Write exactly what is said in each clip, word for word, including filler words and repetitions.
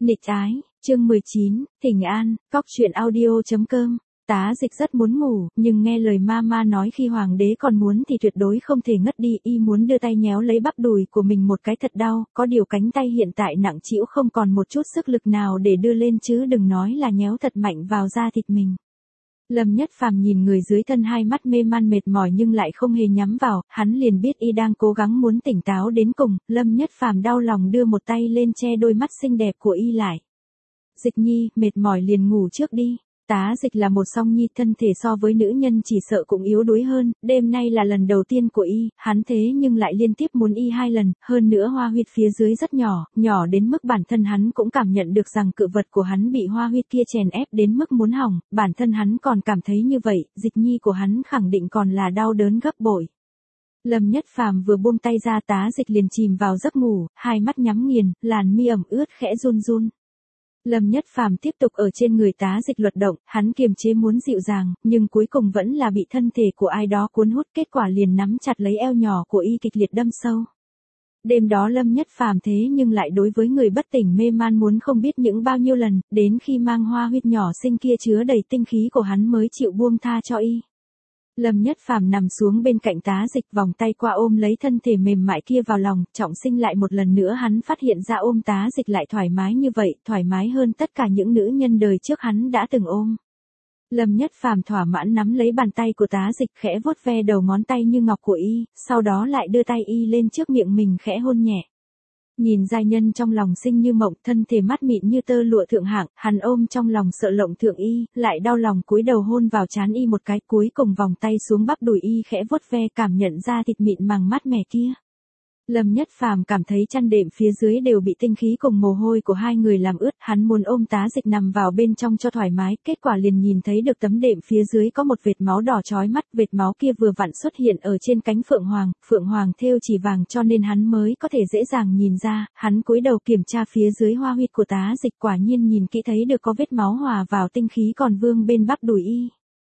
Nịch ái, chương mười chín, Thỉnh An, Cóc truyện audio.com. Tá Dịch rất muốn ngủ, nhưng nghe lời mama nói khi hoàng đế còn muốn thì tuyệt đối không thể ngất đi, y muốn đưa tay nhéo lấy bắp đùi của mình một cái thật đau, có điều cánh tay hiện tại nặng trĩu không còn một chút sức lực nào để đưa lên chứ đừng nói là nhéo thật mạnh vào da thịt mình. Lâm Nhất Phàm nhìn người dưới thân hai mắt mê man mệt mỏi nhưng lại không hề nhắm vào, hắn liền biết y đang cố gắng muốn tỉnh táo đến cùng, Lâm Nhất Phàm đau lòng đưa một tay lên che đôi mắt xinh đẹp của y lại. Dịch nhi, mệt mỏi liền ngủ trước đi. Tá Dịch là một song nhi, thân thể so với nữ nhân chỉ sợ cũng yếu đuối hơn, đêm nay là lần đầu tiên của y, hắn thế nhưng lại liên tiếp muốn y hai lần, hơn nữa hoa huyết phía dưới rất nhỏ, nhỏ đến mức bản thân hắn cũng cảm nhận được rằng cự vật của hắn bị hoa huyết kia chèn ép đến mức muốn hỏng, bản thân hắn còn cảm thấy như vậy, Dịch nhi của hắn khẳng định còn là đau đớn gấp bội. Lâm Nhất Phàm vừa buông tay ra, Tá Dịch liền chìm vào giấc ngủ, hai mắt nhắm nghiền, làn mi ẩm ướt khẽ run run. Lâm Nhất Phàm tiếp tục ở trên người Tá Dịch luật động, hắn kiềm chế muốn dịu dàng, nhưng cuối cùng vẫn là bị thân thể của ai đó cuốn hút, kết quả liền nắm chặt lấy eo nhỏ của y kịch liệt đâm sâu. Đêm đó Lâm Nhất Phàm thế nhưng lại đối với người bất tỉnh mê man muốn không biết những bao nhiêu lần, đến khi mang hoa huyết nhỏ xinh kia chứa đầy tinh khí của hắn mới chịu buông tha cho y. Lâm Nhất Phàm nằm xuống bên cạnh Tá Dịch, vòng tay qua ôm lấy thân thể mềm mại kia vào lòng, trọng sinh lại một lần nữa hắn phát hiện ra ôm Tá Dịch lại thoải mái như vậy, thoải mái hơn tất cả những nữ nhân đời trước hắn đã từng ôm. Lâm Nhất Phàm thỏa mãn nắm lấy bàn tay của Tá Dịch khẽ vuốt ve đầu ngón tay như ngọc của y, sau đó lại đưa tay y lên trước miệng mình khẽ hôn nhẹ. Nhìn giai nhân trong lòng xinh như mộng, thân thể mát mịn như tơ lụa thượng hạng, hắn ôm trong lòng sợ lộng thượng y, lại đau lòng cúi đầu hôn vào trán y một cái, cuối cùng vòng tay xuống bắp đùi y khẽ vuốt ve cảm nhận ra thịt mịn màng mát mẻ kia. Lâm Nhất Phàm cảm thấy chăn đệm phía dưới đều bị tinh khí cùng mồ hôi của hai người làm ướt, hắn muốn ôm Tá Dịch nằm vào bên trong cho thoải mái, kết quả liền nhìn thấy được tấm đệm phía dưới có một vệt máu đỏ chói mắt, vệt máu kia vừa vặn xuất hiện ở trên cánh phượng hoàng, phượng hoàng thêu chỉ vàng cho nên hắn mới có thể dễ dàng nhìn ra, hắn cúi đầu kiểm tra phía dưới hoa huyết của Tá Dịch, quả nhiên nhìn kỹ thấy được có vết máu hòa vào tinh khí còn vương bên bắp đùi y.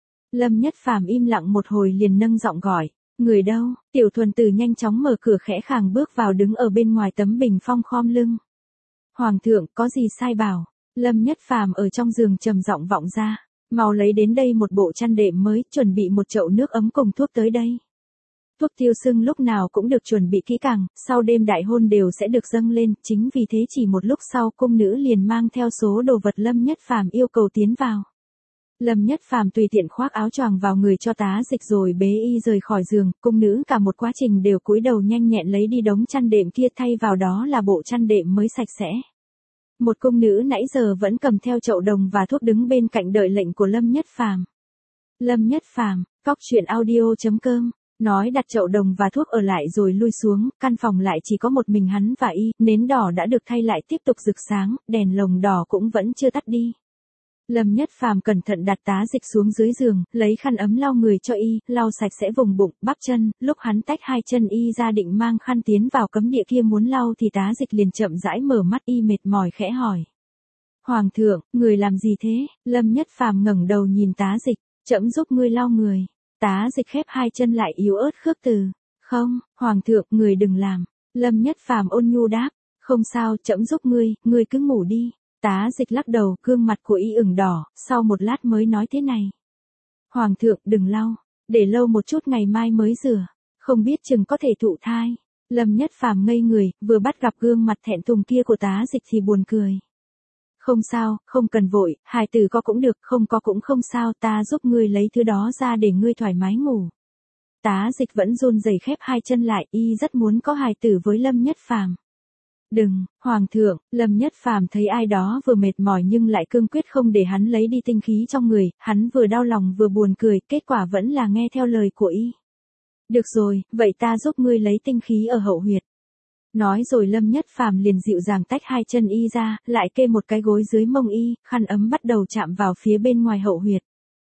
Lâm Nhất Phàm im lặng một hồi liền nâng giọng gọi. Người đâu? Tiểu Thuần Tử nhanh chóng mở cửa khẽ khàng bước vào đứng ở bên ngoài tấm bình phong khom lưng. Hoàng thượng, có gì sai bảo? Lâm Nhất Phàm ở trong giường trầm giọng vọng ra. Mau lấy đến đây một bộ chăn đệm mới, chuẩn bị một chậu nước ấm cùng thuốc tới đây. Thuốc tiêu sưng lúc nào cũng được chuẩn bị kỹ càng, sau đêm đại hôn đều sẽ được dâng lên, chính vì thế chỉ một lúc sau cung nữ liền mang theo số đồ vật Lâm Nhất Phàm yêu cầu tiến vào. Lâm Nhất Phàm tùy tiện khoác áo choàng vào người cho Tá Dịch rồi bế y rời khỏi giường, cung nữ cả một quá trình đều cúi đầu nhanh nhẹn lấy đi đống chăn đệm kia, thay vào đó là bộ chăn đệm mới sạch sẽ. Một cung nữ nãy giờ vẫn cầm theo chậu đồng và thuốc đứng bên cạnh đợi lệnh của Lâm Nhất Phàm. Lâm Nhất Phàm, Cóc truyện audio.com, nói đặt chậu đồng và thuốc ở lại rồi lui xuống, căn phòng lại chỉ có một mình hắn và y, nến đỏ đã được thay lại tiếp tục rực sáng, đèn lồng đỏ cũng vẫn chưa tắt đi. Lâm Nhất Phàm cẩn thận đặt Tá Dịch xuống dưới giường, lấy khăn ấm lau người cho y, lau sạch sẽ vùng bụng, bắp chân, lúc hắn tách hai chân y ra định mang khăn tiến vào cấm địa kia muốn lau thì Tá Dịch liền chậm rãi mở mắt, y mệt mỏi khẽ hỏi. Hoàng thượng, người làm gì thế? Lâm Nhất Phàm ngẩng đầu nhìn Tá Dịch, trẫm giúp ngươi lau người. Tá Dịch khép hai chân lại yếu ớt khước từ. Không, Hoàng thượng, người đừng làm. Lâm Nhất Phàm ôn nhu đáp. Không sao, trẫm giúp ngươi, ngươi cứ ngủ đi. Tá Dịch lắc đầu, gương mặt của y ửng đỏ, sau một lát mới nói thế này. Hoàng thượng, đừng lau, để lâu một chút ngày mai mới rửa, không biết chừng có thể thụ thai. Lâm Nhất Phàm ngây người, vừa bắt gặp gương mặt thẹn thùng kia của Tá Dịch thì buồn cười. Không sao, không cần vội, hài tử có cũng được, không có cũng không sao, ta giúp ngươi lấy thứ đó ra để ngươi thoải mái ngủ. Tá Dịch vẫn run rẩy khép hai chân lại, y rất muốn có hài tử với Lâm Nhất Phàm. Đừng, Hoàng thượng, Lâm Nhất Phàm thấy ai đó vừa mệt mỏi nhưng lại cương quyết không để hắn lấy đi tinh khí trong người, hắn vừa đau lòng vừa buồn cười, kết quả vẫn là nghe theo lời của y. Được rồi, vậy ta giúp ngươi lấy tinh khí ở hậu huyệt. Nói rồi Lâm Nhất Phàm liền dịu dàng tách hai chân y ra, lại kê một cái gối dưới mông y, khăn ấm bắt đầu chạm vào phía bên ngoài hậu huyệt.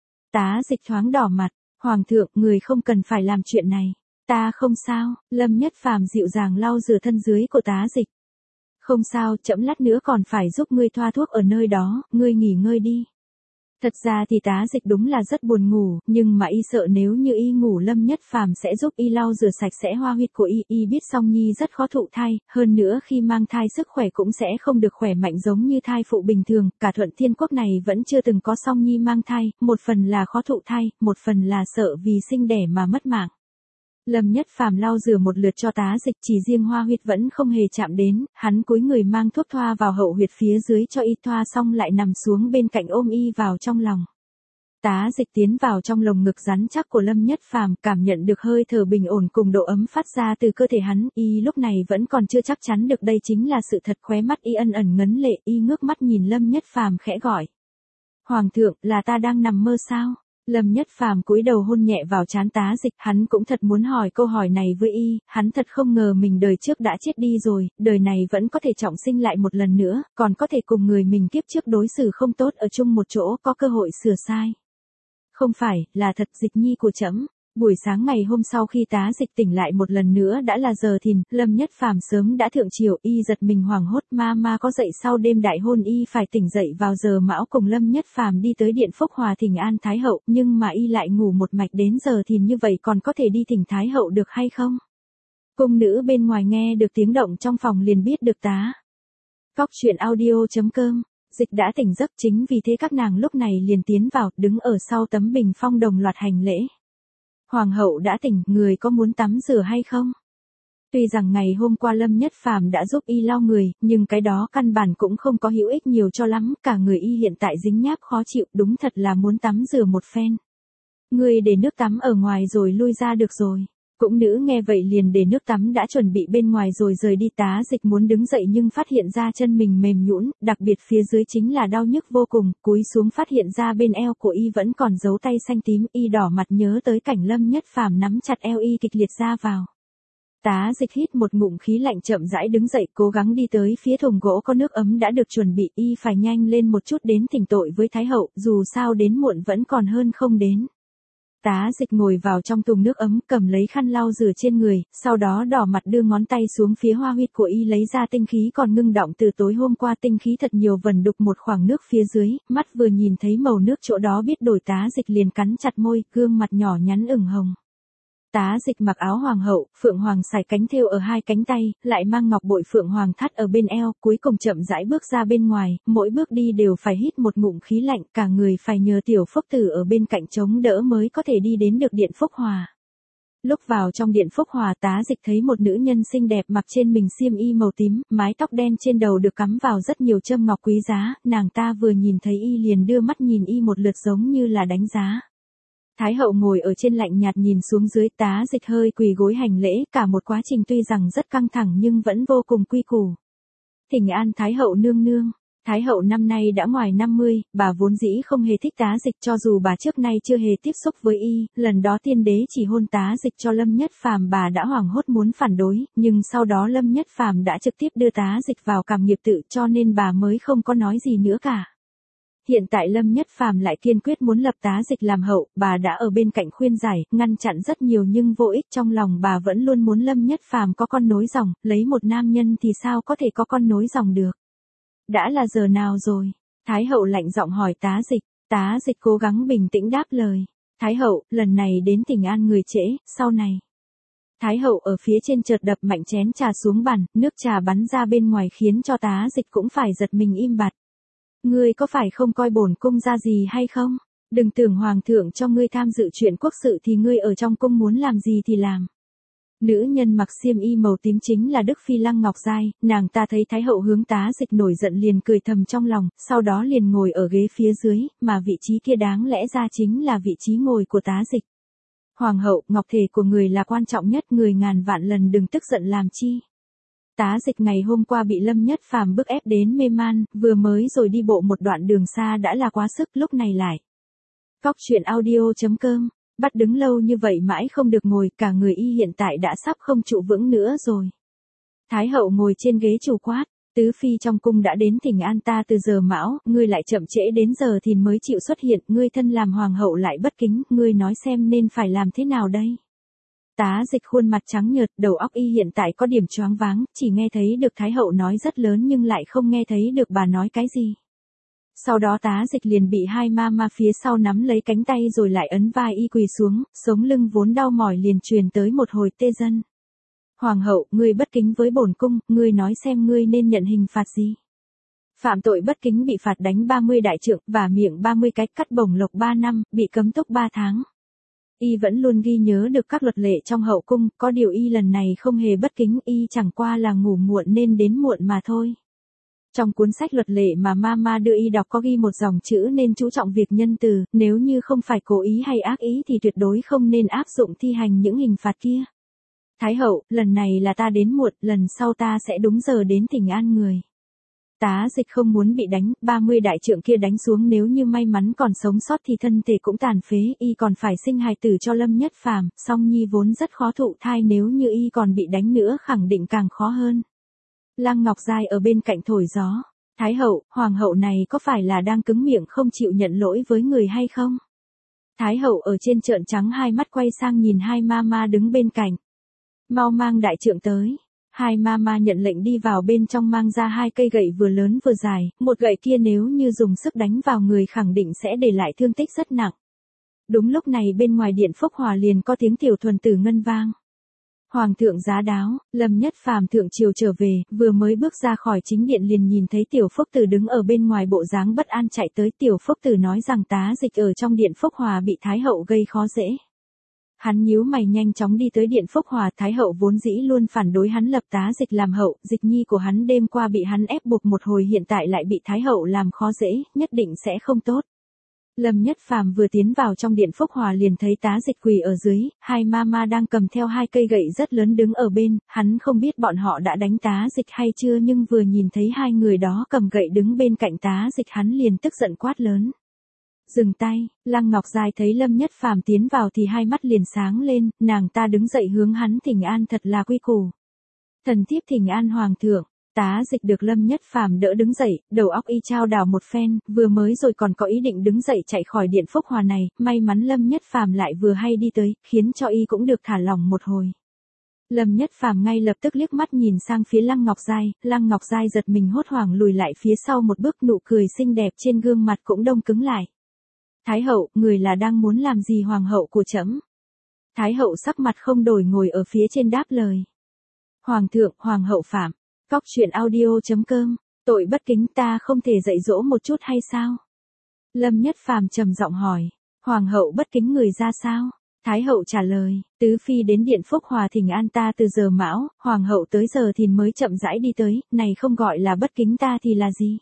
Tá Dịch thoáng đỏ mặt, Hoàng thượng, người không cần phải làm chuyện này. Ta không sao, Lâm Nhất Phàm dịu dàng lau rửa thân dưới của Tá Dịch. Không sao, trẫm lát nữa còn phải giúp ngươi thoa thuốc ở nơi đó, ngươi nghỉ ngơi đi. Thật ra thì Tá Dịch đúng là rất buồn ngủ, nhưng mà y sợ nếu như y ngủ Lâm Nhất Phàm sẽ giúp y lau rửa sạch sẽ hoa huyệt của y, y biết Song Nhi rất khó thụ thai, hơn nữa khi mang thai sức khỏe cũng sẽ không được khỏe mạnh giống như thai phụ bình thường, cả Thuận Thiên Quốc này vẫn chưa từng có Song Nhi mang thai, một phần là khó thụ thai, một phần là sợ vì sinh đẻ mà mất mạng. Lâm Nhất Phàm lau rửa một lượt cho Tá Dịch, chỉ riêng hoa huyệt vẫn không hề chạm đến, hắn cúi người mang thuốc thoa vào hậu huyệt phía dưới cho y, thoa xong lại nằm xuống bên cạnh ôm y vào trong lòng. Tá Dịch tiến vào trong lồng ngực rắn chắc của Lâm Nhất Phàm, cảm nhận được hơi thở bình ổn cùng độ ấm phát ra từ cơ thể hắn, y lúc này vẫn còn chưa chắc chắn được đây chính là sự thật, khóe mắt y ân ẩn ngấn lệ, y ngước mắt nhìn Lâm Nhất Phàm khẽ gọi. Hoàng thượng, là ta đang nằm mơ sao? Lâm Nhất Phàm cúi đầu hôn nhẹ vào trán Tá Dịch, hắn cũng thật muốn hỏi câu hỏi này với y, hắn thật không ngờ mình đời trước đã chết đi rồi, đời này vẫn có thể trọng sinh lại một lần nữa, còn có thể cùng người mình kiếp trước đối xử không tốt ở chung một chỗ, có cơ hội sửa sai. Không phải, là thật, Dịch nhi của trẫm. Buổi sáng ngày hôm sau khi Tá Dịch tỉnh lại một lần nữa đã là giờ thìn, Lâm Nhất Phàm sớm đã thượng triều, y giật mình hoảng hốt, ma ma có dậy sau đêm đại hôn y phải tỉnh dậy vào giờ mão cùng Lâm Nhất Phàm đi tới điện Phúc Hòa thỉnh an Thái hậu, nhưng mà y lại ngủ một mạch đến giờ thìn như vậy còn có thể đi thỉnh Thái hậu được hay không? Cung nữ bên ngoài nghe được tiếng động trong phòng liền biết được tá. Cóc truyện audio chấm com Dịch đã tỉnh giấc, chính vì thế các nàng lúc này liền tiến vào, đứng ở sau tấm bình phong đồng loạt hành lễ. Hoàng hậu đã tỉnh, người có muốn tắm rửa hay không? Tuy rằng ngày hôm qua Lâm Nhất Phàm đã giúp y lau người, nhưng cái đó căn bản cũng không có hữu ích nhiều cho lắm, cả người y hiện tại dính nháp khó chịu, đúng thật là muốn tắm rửa một phen. Người để nước tắm ở ngoài rồi lui ra được rồi. Cũng nữ nghe vậy liền để nước tắm đã chuẩn bị bên ngoài rồi rời đi. Tá Dịch muốn đứng dậy nhưng phát hiện ra chân mình mềm nhũn, đặc biệt phía dưới chính là đau nhức vô cùng, cúi xuống phát hiện ra bên eo của y vẫn còn dấu tay xanh tím, y đỏ mặt nhớ tới cảnh Lâm Nhất Phàm nắm chặt eo y kịch liệt ra vào. Tá Dịch hít một ngụm khí lạnh chậm rãi đứng dậy, cố gắng đi tới phía thùng gỗ có nước ấm đã được chuẩn bị, y phải nhanh lên một chút đến thỉnh tội với Thái hậu, dù sao đến muộn vẫn còn hơn không đến. Tá Dịch ngồi vào trong thùng nước ấm, cầm lấy khăn lau rửa trên người, sau đó đỏ mặt đưa ngón tay xuống phía hoa huyệt của y lấy ra tinh khí còn ngưng đọng từ tối hôm qua, tinh khí thật nhiều vần đục một khoảng nước phía dưới, mắt vừa nhìn thấy màu nước chỗ đó biết đổi. Tá Dịch liền cắn chặt môi, gương mặt nhỏ nhắn ửng hồng. Tá Dịch mặc áo hoàng hậu, phượng hoàng sải cánh thêu ở hai cánh tay, lại mang ngọc bội phượng hoàng thắt ở bên eo, cuối cùng chậm rãi bước ra bên ngoài, mỗi bước đi đều phải hít một ngụm khí lạnh, cả người phải nhờ tiểu Phúc Tử ở bên cạnh chống đỡ mới có thể đi đến được điện Phúc Hòa. Lúc vào trong điện Phúc Hòa, Tá Dịch thấy một nữ nhân xinh đẹp mặc trên mình xiêm y màu tím, mái tóc đen trên đầu được cắm vào rất nhiều châm ngọc quý giá, nàng ta vừa nhìn thấy y liền đưa mắt nhìn y một lượt giống như là đánh giá. Thái hậu ngồi ở trên lạnh nhạt nhìn xuống dưới. Tá Dịch hơi quỳ gối hành lễ, cả một quá trình tuy rằng rất căng thẳng nhưng vẫn vô cùng quy củ. Thỉnh an Thái hậu nương nương. Thái hậu năm nay đã ngoài năm mươi, bà vốn dĩ không hề thích Tá Dịch, cho dù bà trước nay chưa hề tiếp xúc với y, lần đó tiên đế chỉ hôn Tá Dịch cho Lâm Nhất Phàm bà đã hoảng hốt muốn phản đối, nhưng sau đó Lâm Nhất Phàm đã trực tiếp đưa Tá Dịch vào cảm nghiệp tự, cho nên bà mới không có nói gì nữa cả. Hiện tại Lâm Nhất Phàm lại kiên quyết muốn lập Tá Dịch làm hậu, bà đã ở bên cạnh khuyên giải, ngăn chặn rất nhiều nhưng vô ích, trong lòng bà vẫn luôn muốn Lâm Nhất Phàm có con nối dòng, lấy một nam nhân thì sao có thể có con nối dòng được. Đã là giờ nào rồi? Thái hậu lạnh giọng hỏi Tá Dịch. Tá Dịch cố gắng bình tĩnh đáp lời. Thái hậu, lần này đến thỉnh an người trễ, sau này. Thái hậu ở phía trên chợt đập mạnh chén trà xuống bàn, nước trà bắn ra bên ngoài khiến cho Tá Dịch cũng phải giật mình im bặt. Ngươi có phải không coi bổn cung ra gì hay không? Đừng tưởng hoàng thượng cho ngươi tham dự chuyện quốc sự thì ngươi ở trong cung muốn làm gì thì làm. Nữ nhân mặc xiêm y màu tím chính là Đức Phi Lăng Ngọc Giai, nàng ta thấy Thái hậu hướng Tá Dịch nổi giận liền cười thầm trong lòng, sau đó liền ngồi ở ghế phía dưới, mà vị trí kia đáng lẽ ra chính là vị trí ngồi của Tá Dịch. Hoàng hậu, ngọc thể của người là quan trọng nhất, người ngàn vạn lần đừng tức giận làm chi. Tá Dịch ngày hôm qua bị Lâm Nhất Phàm bức ép đến mê man, vừa mới rồi đi bộ một đoạn đường xa đã là quá sức, lúc này lại. Cóc truyện audio chấm com Bắt đứng lâu như vậy mãi không được ngồi, cả người y hiện tại đã sắp không trụ vững nữa rồi. Thái hậu ngồi trên ghế chủ quát, tứ phi trong cung đã đến thỉnh an ta từ giờ mão, ngươi lại chậm trễ đến giờ thì mới chịu xuất hiện, ngươi thân làm hoàng hậu lại bất kính, ngươi nói xem nên phải làm thế nào đây? Tá Dịch khuôn mặt trắng nhợt, đầu óc y hiện tại có điểm choáng váng, chỉ nghe thấy được Thái hậu nói rất lớn nhưng lại không nghe thấy được bà nói cái gì. Sau đó Tá Dịch liền bị hai ma ma phía sau nắm lấy cánh tay rồi lại ấn vai y quỳ xuống, sống lưng vốn đau mỏi liền truyền tới một hồi tê dần. Hoàng hậu, ngươi bất kính với bổn cung, ngươi nói xem ngươi nên nhận hình phạt gì? Phạm tội bất kính bị phạt đánh ba mươi đại trượng, và miệng ba mươi cái, cắt bổng lộc ba năm, bị cấm túc ba tháng. Y vẫn luôn ghi nhớ được các luật lệ trong hậu cung, có điều y lần này không hề bất kính, y chẳng qua là ngủ muộn nên đến muộn mà thôi. Trong cuốn sách luật lệ mà Mama đưa y đọc có ghi một dòng chữ nên chú trọng việc nhân từ, nếu như không phải cố ý hay ác ý thì tuyệt đối không nên áp dụng thi hành những hình phạt kia. Thái hậu, lần này là ta đến muộn, lần sau ta sẽ đúng giờ đến thỉnh an người. Tá Dịch không muốn bị đánh, ba mươi đại trượng kia đánh xuống, nếu như may mắn còn sống sót thì thân thể cũng tàn phế, y còn phải sinh hài tử cho Lâm Nhất Phàm, song nhi vốn rất khó thụ thai, nếu như y còn bị đánh nữa khẳng định càng khó hơn. Lăng Ngọc Giai ở bên cạnh thổi gió. Thái hậu, hoàng hậu này có phải là đang cứng miệng không chịu nhận lỗi với người hay không? Thái hậu ở trên trợn trắng hai mắt quay sang nhìn hai ma ma đứng bên cạnh. Mau mang đại trượng tới. Hai ma ma nhận lệnh đi vào bên trong, mang ra hai cây gậy vừa lớn vừa dài, một gậy kia nếu như dùng sức đánh vào người khẳng định sẽ để lại thương tích rất nặng. Đúng lúc này bên ngoài điện Phúc Hòa liền có tiếng tiểu thuần tử ngân vang. Hoàng thượng giá đáo, Lâm Nhất Phàm thượng triều trở về, vừa mới bước ra khỏi chính điện liền nhìn thấy tiểu Phúc Tử đứng ở bên ngoài bộ dáng bất an chạy tới. Tiểu Phúc Tử nói rằng Tá Dịch ở trong điện Phúc Hòa bị Thái hậu gây khó dễ. Hắn nhíu mày nhanh chóng đi tới điện Phúc Hòa, Thái hậu vốn dĩ luôn phản đối hắn lập Tá Dịch làm hậu, Dịch nhi của hắn đêm qua bị hắn ép buộc một hồi, hiện tại lại bị Thái hậu làm khó dễ, nhất định sẽ không tốt. Lâm Nhất Phàm vừa tiến vào trong điện Phúc Hòa liền thấy Tá Dịch quỳ ở dưới, hai ma ma đang cầm theo hai cây gậy rất lớn đứng ở bên, hắn không biết bọn họ đã đánh Tá Dịch hay chưa, nhưng vừa nhìn thấy hai người đó cầm gậy đứng bên cạnh Tá Dịch hắn liền tức giận quát lớn. Dừng tay. Lăng Ngọc Giai thấy Lâm Nhất Phàm tiến vào thì hai mắt liền sáng lên, nàng ta đứng dậy hướng hắn thỉnh an thật là quy củ. Thần thiếp thỉnh an hoàng thượng. Tá Dịch được Lâm Nhất Phàm đỡ đứng dậy, đầu óc y chao đảo một phen, vừa mới rồi còn có ý định đứng dậy chạy khỏi điện Phúc Hòa này, may mắn Lâm Nhất Phàm lại vừa hay đi tới, khiến cho y cũng được thả lỏng một hồi. Lâm Nhất Phàm ngay lập tức liếc mắt nhìn sang phía Lăng Ngọc Giai, Lăng Ngọc Giai giật mình hốt hoảng lùi lại phía sau một bước, nụ cười xinh đẹp trên gương mặt cũng đông cứng lại. Thái hậu, người là đang muốn làm gì hoàng hậu của trẫm? Thái hậu sắc mặt không đổi ngồi ở phía trên đáp lời. Hoàng thượng, hoàng hậu phạm. Cóc truyện audio chấm com, tội bất kính ta không thể dạy dỗ một chút hay sao? Lâm Nhất Phàm trầm giọng hỏi, hoàng hậu bất kính người ra sao? Thái hậu trả lời, tứ phi đến điện Phúc Hòa thỉnh an ta từ giờ mão, hoàng hậu tới giờ thìn mới chậm rãi đi tới, này không gọi là bất kính ta thì là gì?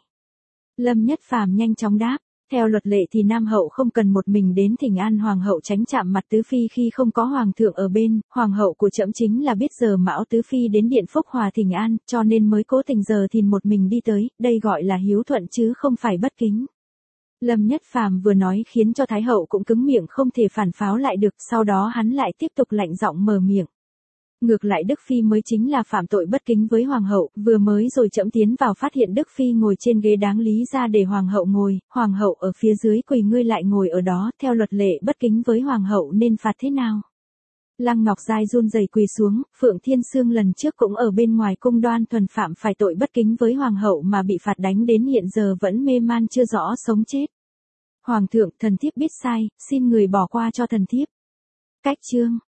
Lâm Nhất Phàm nhanh chóng đáp. Theo luật lệ thì nam hậu không cần một mình đến thỉnh an hoàng hậu tránh chạm mặt tứ phi khi không có hoàng thượng ở bên, hoàng hậu của trẫm chính là biết giờ mão tứ phi đến điện Phúc Hòa thỉnh an, cho nên mới cố tình giờ thìn một mình đi tới, đây gọi là hiếu thuận chứ không phải bất kính. Lâm Nhất Phàm vừa nói khiến cho Thái hậu cũng cứng miệng không thể phản pháo lại được, sau đó hắn lại tiếp tục lạnh giọng mở miệng. Ngược lại Đức Phi mới chính là phạm tội bất kính với Hoàng hậu, vừa mới rồi trẫm tiến vào phát hiện Đức Phi ngồi trên ghế đáng lý ra để Hoàng hậu ngồi, Hoàng hậu ở phía dưới quỳ, ngươi lại ngồi ở đó, theo luật lệ bất kính với Hoàng hậu nên phạt thế nào? Lăng Ngọc Giai run rẩy quỳ xuống, Phượng Thiên Sương lần trước cũng ở bên ngoài cung đoan thuần phạm phải tội bất kính với Hoàng hậu mà bị phạt đánh đến hiện giờ vẫn mê man chưa rõ sống chết. Hoàng thượng, thần thiếp biết sai, xin người bỏ qua cho thần thiếp. Cách chương